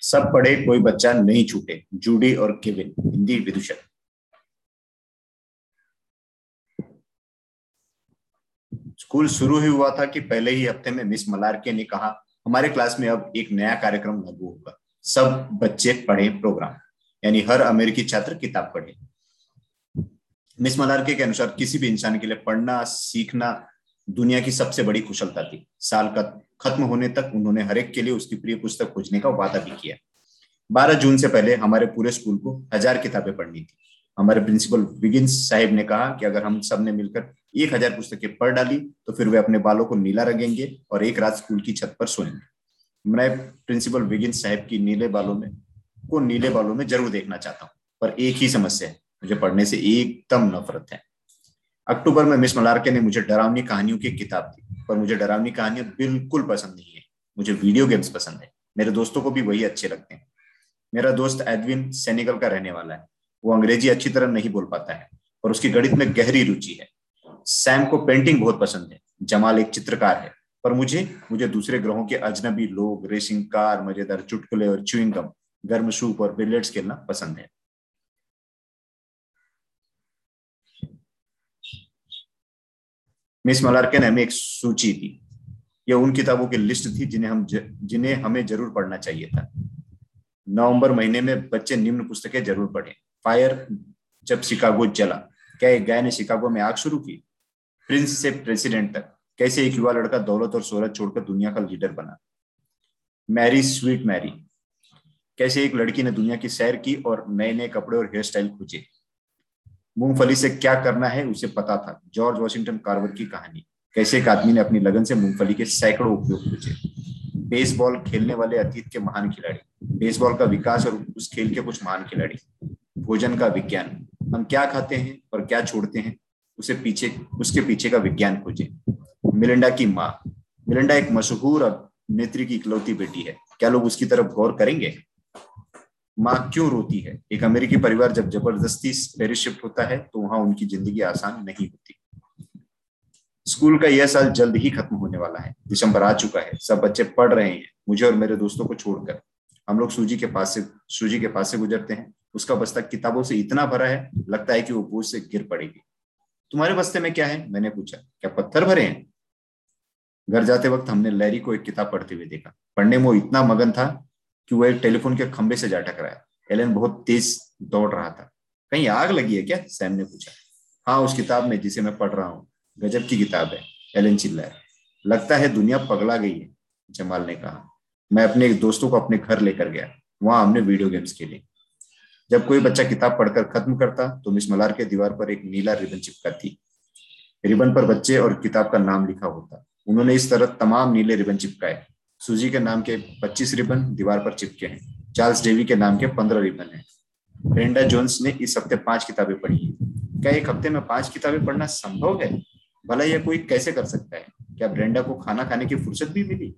सब पढ़े, कोई बच्चा नहीं छूटे। जूडी और केविन, हिंदी विदूषक। स्कूल शुरू ही हुआ था कि पहले ही हफ्ते में मिस मलारके ने कहा, हमारे क्लास में अब एक नया कार्यक्रम लागू होगा। सब बच्चे पढ़े प्रोग्राम, यानी हर अमेरिकी छात्र किताब पढ़े। मिस मलारके के अनुसार किसी भी इंसान के लिए पढ़ना सीखना दुनिया की सबसे बड़ी कुशलता थी। साल का खत्म होने तक उन्होंने हर एक के लिए उसकी प्रिय पुस्तक खोजने का वादा भी किया। 12 जून से पहले हमारे पूरे स्कूल को 1000 किताबें पढ़नी थी। हमारे प्रिंसिपल विगिंस साहिब ने कहा कि अगर हम सब ने मिलकर 1000 पुस्तकें पढ़ डाली तो फिर वे अपने बालों को नीला रंगेंगे और एक रात स्कूल की छत पर सोएंगे। मैं प्रिंसिपल विगिंस साहिब की नीले बालों में जरूर देखना चाहता हूँ, पर एक ही समस्या है, मुझे पढ़ने से एकदम नफरत है। अक्टूबर में मिस मलारके ने मुझे डरावनी कहानियों की किताब दी, पर मुझे डरावनी कहानियां बिल्कुल पसंद नहीं है। मुझे वीडियो गेम्स पसंद है। मेरे दोस्तों को भी वही अच्छे लगते हैं। मेरा दोस्त एडविन सेनेगल का रहने वाला है। वो अंग्रेजी अच्छी तरह नहीं बोल पाता है और उसकी गणित में गहरी रुचि है। सैम को पेंटिंग बहुत पसंद है। जमाल एक चित्रकार है, पर मुझे दूसरे ग्रहों के अजनबी लोग, रेसिंग कार, मजेदार चुटकुले और च्युइंग गम, गर्म सूप और बिलियर्ड्स खेलना पसंद है। मिस मलारके ने हमें एक सूची दी। यह उन किताबों की लिस्ट थी जिन्हें हमें जरूर पढ़ना चाहिए था। नवंबर महीने में बच्चे निम्न पुस्तकें जरूर पढ़ें। फायर, जब शिकागो जला। क्या एक गाय ने शिकागो में आग शुरू की? प्रिंस से प्रेसिडेंट तक, कैसे एक युवा लड़का दौलत और शोहरत छोड़कर दुनिया का लीडर बना। मैरी स्वीट मैरी, कैसे एक लड़की ने दुनिया की सैर की और नए नए कपड़े और हेयर स्टाइल खोजे। मूंगफली से क्या करना है उसे पता था, जॉर्ज वॉशिंगटन कार्वर की कहानी। कैसे एक आदमी ने अपनी लगन से मूंगफली के सैकड़ों उपयोग खोजे। बेसबॉल खेलने वाले अतीत के महान खिलाड़ी, बेसबॉल का विकास और उस खेल के कुछ महान खिलाड़ी। भोजन का विज्ञान, हम क्या खाते हैं और क्या छोड़ते हैं उसके पीछे का विज्ञान खोजें। मिलिंडा की माँ, मिलिंडा एक मशहूर अभिनेत्री की इकलौती बेटी है, क्या लोग उसकी तरफ गौर करेंगे। माँ क्यों रोती है? एक अमेरिकी परिवार जब जबरदस्ती पेरिस शिफ्ट होता है तो वहां उनकी जिंदगी आसान नहीं होती। स्कूल का यह साल जल्द ही खत्म होने वाला है। दिसंबर आ चुका है। सब बच्चे पढ़ रहे हैं, मुझे और मेरे दोस्तों को छोड़कर। हम लोग सूजी के पास से गुजरते हैं। उसका बस्ता किताबों से इतना भरा है, लगता है कि वो बोझ से गिर पड़ेगी। तुम्हारे बस्ते में क्या है? मैंने पूछा। क्या पत्थर भरे हैं? घर जाते वक्त हमने लैरी को एक किताब पढ़ते हुए देखा। पढ़ने में वो इतना मगन था कि वो एक टेलीफोन के खंबे से जा टकराया। एलन बहुत तेज दौड़ रहा था। कहीं आग लगी है क्या? सैम ने पूछा। हाँ, उस किताब में जिसे मैं पढ़ रहा हूँ। गजब की किताब है, एलन चिल्लाया। लगता है दुनिया पगला गई है, जमाल ने कहा। मैं अपने एक दोस्तों को अपने घर लेकर गया। वहां हमने वीडियो गेम्स खेले। जब कोई बच्चा किताब पढ़कर खत्म करता तो मिस मलार के दीवार पर एक नीला रिबन चिपका थी। रिबन पर बच्चे और किताब का नाम लिखा होता। उन्होंने इस तरह तमाम नीले रिबन चिपकाए। सूजी के नाम के 25 रिबन दीवार पर चिपके हैं। चार्ल्स डेवी के नाम के 15 रिबन हैं। ब्रेंडा जोन्स ने इस हफ्ते 5 किताबें पढ़ी हैं। क्या एक हफ्ते में 5 किताबें पढ़ना संभव है? भला यह कोई कैसे कर सकता है? क्या ब्रेंडा को खाना खाने की फुर्सत भी मिली?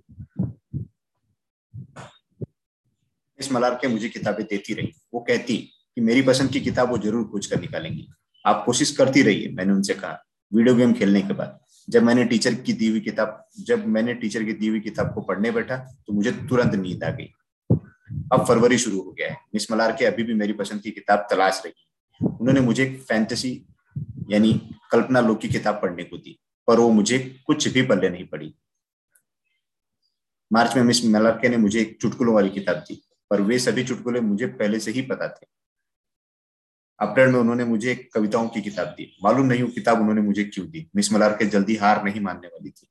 मिस मलारके मुझे किताबें देती रही। वो कहती कि मेरी पसंद की किताब वो जरूर खोज कर निकालेंगी। आप कोशिश करती रहिए, मैंने उनसे कहा। वीडियो गेम खेलने के बाद जब मैंने टीचर की दी हुई किताब को पढ़ने बैठा तो मुझे तुरंत नींद आ गई। अब फरवरी शुरू हो गया है। मिस मलारके अभी भी मेरी पसंद की किताब तलाश रही। उन्होंने मुझे एक फैंटेसी यानी कल्पना लोक की किताब पढ़ने को दी, पर वो मुझे कुछ भी पल्ले नहीं पड़ी। मार्च में मिस मलारके ने मुझे एक चुटकुलों वाली किताब दी, पर वे सभी चुटकुले मुझे पहले से ही पता थे। अप्रैल में उन्होंने मुझे एक कविताओं की किताब दी। मालूम नहीं वो किताब उन्होंने मुझे क्यों दी। मिस मलारके जल्दी हार नहीं मानने वाली थी।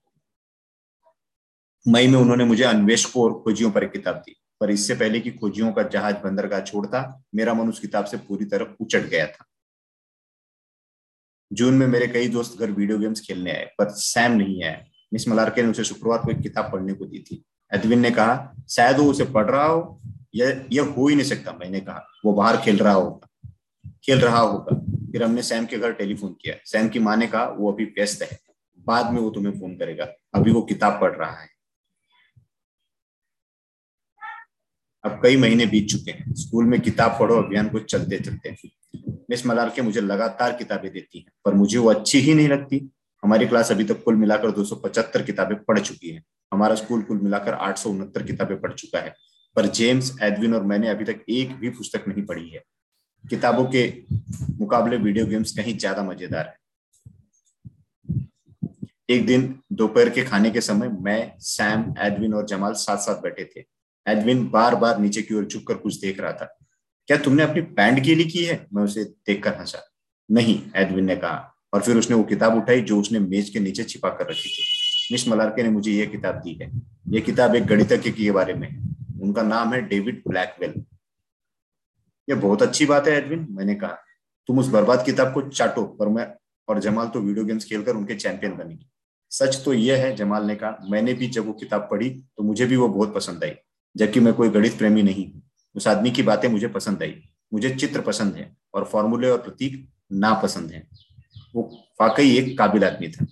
मई में उन्होंने मुझे अन्वेषकों और खोजियों पर एक किताब दी, पर इससे पहले कि खोजियों का जहाज बंदरगाह छोड़ता, मेरा मन उस किताब से पूरी तरह उचट गया था। जून में मेरे कई दोस्त घर वीडियो गेम्स खेलने आए, पर सैम नहीं आया। मिस मलारके ने उसे शुक्रवार को एक किताब पढ़ने को दी थी। एडविन ने कहा, शायद वो उसे पढ़ रहा हो। यह हो ही नहीं सकता। मैंने कहा, वो बाहर खेल रहा होगा। फिर हमने सैम के घर टेलीफोन किया। सैम की माँ ने कहा, वो अभी व्यस्त है, बाद में वो तुम्हें फोन करेगा, अभी वो किताब पढ़ रहा है। अब कई महीने बीत चुके हैं। स्कूल में किताब पढ़ो अभियान को चलते चलते मिस मलारके मुझे लगातार किताबें देती हैं, पर मुझे वो अच्छी ही नहीं लगती। हमारी क्लास अभी तक कुल मिलाकर 275 किताबें पढ़ चुकी है। हमारा स्कूल कुल मिलाकर 869 किताबें पढ़ चुका है। पर जेम्स, एडविन और मैंने अभी तक एक भी पुस्तक नहीं पढ़ी है। किताबों के मुकाबले वीडियो गेम्स कहीं ज्यादा मजेदार है। एक दिन दोपहर के खाने के समय मैं, सैम, एडविन और जमाल साथ साथ बैठे थे। एडविन बार बार नीचे की ओर झुककर कुछ देख रहा था। क्या तुमने अपनी पैंट गीली की है? मैं उसे देखकर हंसा। नहीं, एडविन ने कहा, और फिर उसने वो किताब उठाई जो उसने मेज के नीचे छिपा कर रखी थी। मिस मलारके ने मुझे यह किताब दी है। यह किताब एक गणितज्ञ के बारे में है। उनका नाम है डेविड ब्लैकवेल। यह बहुत अच्छी बात है एडविन, मैंने कहा। तुम उस बर्बाद किताब को चाटो, पर मैं और जमाल तो वीडियो गेम्स खेलकर उनके चैंपियन बनेंगे। सच तो यह है, जमाल ने कहा, मैंने भी जब वो किताब पढ़ी तो मुझे भी वो बहुत पसंद आई, जबकि मैं कोई गणित प्रेमी नहीं हूँ। उस आदमी की बातें मुझे पसंद आई। मुझे चित्र पसंद है और फॉर्मूले और प्रतीक नापसंद है। वो वाकई एक काबिल आदमी था।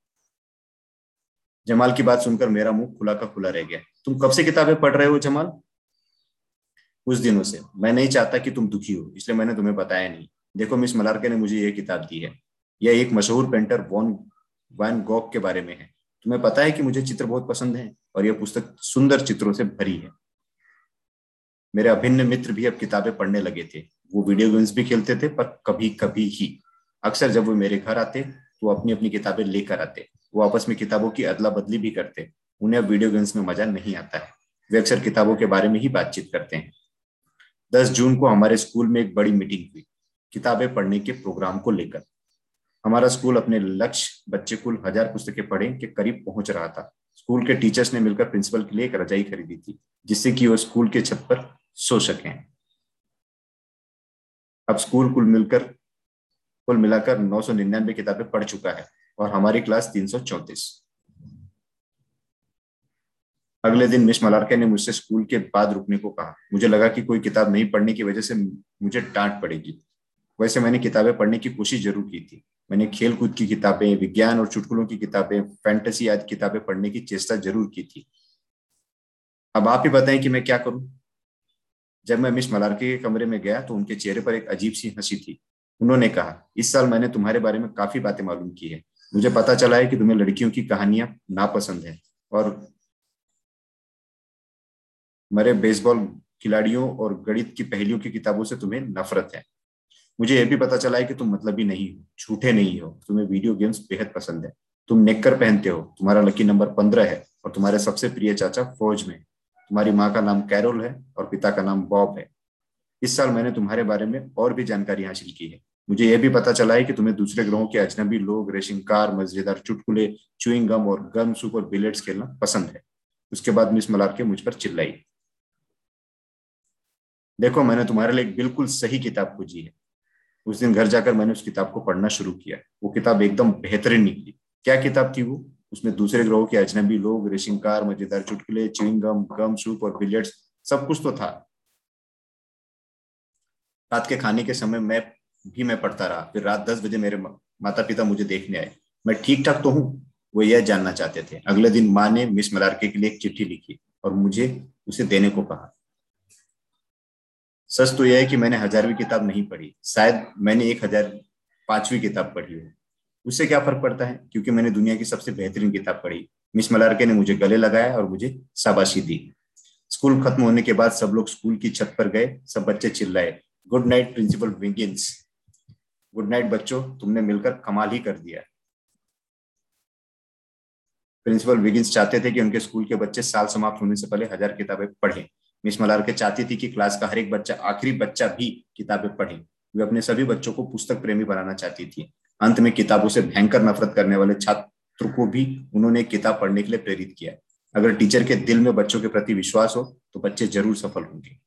जमाल की बात सुनकर मेरा मुंह खुला का खुला रह गया। तुम कब से किताबें पढ़ रहे हो जमाल? कुछ दिनों से। मैं नहीं चाहता कि तुम दुखी हो, इसलिए मैंने तुम्हें बताया नहीं। देखो, मिस मलारके ने मुझे यह किताब दी है। यह एक मशहूर पेंटर वॉन वैन गॉग के बारे में है। तुम्हें पता है कि मुझे चित्र बहुत पसंद है और यह पुस्तक सुंदर चित्रों से भरी है। मेरे अभिन्न मित्र भी अब किताबें पढ़ने लगे थे। वो वीडियो गेम्स भी खेलते थे, पर कभी कभी ही। अक्सर जब वो मेरे घर आते तो अपनी अपनी किताबें लेकर आते। वो आपस में किताबों की अदला बदली भी करते। उन्हें अब वीडियो गेम्स में मजा नहीं आता है। वे अक्सर किताबों के बारे में ही बातचीत करते हैं। 10 जून को हमारे स्कूल में एक बड़ी मीटिंग हुई, किताबें पढ़ने के प्रोग्राम को लेकर। हमारा स्कूल अपने लक्ष्य, बच्चे कुल 1000 पुस्तकें पढ़ें के करीब पहुंच रहा था। स्कूल के टीचर्स ने मिलकर प्रिंसिपल के लिए एक रजाई खरीदी थी, जिससे कि वो स्कूल के छत पर सो सकें। अब स्कूल कुल मिलाकर 999 किताबें पढ़ चुका है और हमारी क्लास 334। अगले दिन मिस मलारके ने मुझसे स्कूल के बाद रुकने को कहा। मुझे लगा कि कोई किताब नहीं पढ़ने की वजह से मुझे डांट पड़ेगी। वैसे मैंने किताबें पढ़ने की कोशिश जरूर की थी। मैंने खेल कूद की किताबें, विज्ञान और चुटकुलों की किताबें, फैंटेसी आदि किताबें पढ़ने की चेष्टा जरूर की थी। अब आप ही बताएं कि मैं क्या करूं। जब मैं मिस मलारके के कमरे में गया तो उनके चेहरे पर एक अजीब सी हंसी थी। उन्होंने कहा, इस साल मैंने तुम्हारे बारे में काफी बातें मालूम की है। मुझे पता चला है कि तुम्हें लड़कियों की कहानियां नापसंद है और मरे बेसबॉल खिलाड़ियों और गणित की पहेलियों की किताबों से तुम्हें नफरत है। मुझे यह भी पता चला है कि तुम मतलबी नहीं हो, झूठे नहीं हो। तुम्हें वीडियो गेम्स बेहद पसंद है। तुम नेककर पहनते हो, तुम्हारा लकी नंबर 15 है और तुम्हारे सबसे प्रिय चाचा फौज में। तुम्हारी माँ का नाम कैरोल है और पिता का नाम बॉब है। इस साल मैंने तुम्हारे बारे में और भी जानकारी हासिल की है। मुझे यह भी पता चला है कि तुम्हें दूसरे ग्रहों के अजनबी लोग, रेसिंग कार, मजेदार चुटकुले, च्युइंग गम और गन सूप और बिलियर्ड्स खेलना पसंद है। उसके बाद मिस मलारके मुझ पर चिल्लाई। देखो, मैंने तुम्हारे लिए एक बिल्कुल सही किताब खोजी है। उस दिन घर जाकर मैंने उस किताब को पढ़ना शुरू किया। वो किताब एकदम बेहतरीन निकली। क्या किताब थी वो? उसमें दूसरे ग्रहों के अजनबी लोग, रेसिंग कार, मजेदार चुटकुले, च्युइंग गम, गम सूप और बिलियर्ड्स, सब कुछ तो था। रात के खाने के समय मैं पढ़ता रहा। फिर रात 10 बजे मेरे माता पिता मुझे देखने आए। मैं ठीक ठाक तो हूँ, वो यह जानना चाहते थे। अगले दिन माँ ने मिस मलारके के लिए एक चिट्ठी लिखी और मुझे उसे देने को कहा। सच तो यह है कि मैंने 1000वीं किताब नहीं पढ़ी। शायद मैंने 1005वीं किताब पढ़ी हो। उससे क्या फर्क पड़ता है, क्योंकि मैंने दुनिया की सबसे बेहतरीन किताब पढ़ी। मिस मलारके ने मुझे गले लगाया और मुझे शाबाशी दी। स्कूल खत्म होने के बाद सब लोग स्कूल की छत पर गए। सब बच्चे चिल्लाए, good night principal Wiggins. Good night बच्चों, तुमने मिलकर कमाल ही कर दिया। प्रिंसिपल विगिंस चाहते थे कि उनके स्कूल के बच्चे साल समाप्त होने से पहले 1000 किताबें पढ़ें। मिस मलारके चाहती थी कि क्लास का हर एक बच्चा, आखिरी बच्चा भी किताबें पढ़े। वे अपने सभी बच्चों को पुस्तक प्रेमी बनाना चाहती थी। अंत में किताबों से भयंकर नफरत करने वाले छात्र को भी उन्होंने किताब पढ़ने के लिए प्रेरित किया। अगर टीचर के दिल में बच्चों के प्रति विश्वास हो तो बच्चे जरूर सफल होंगे।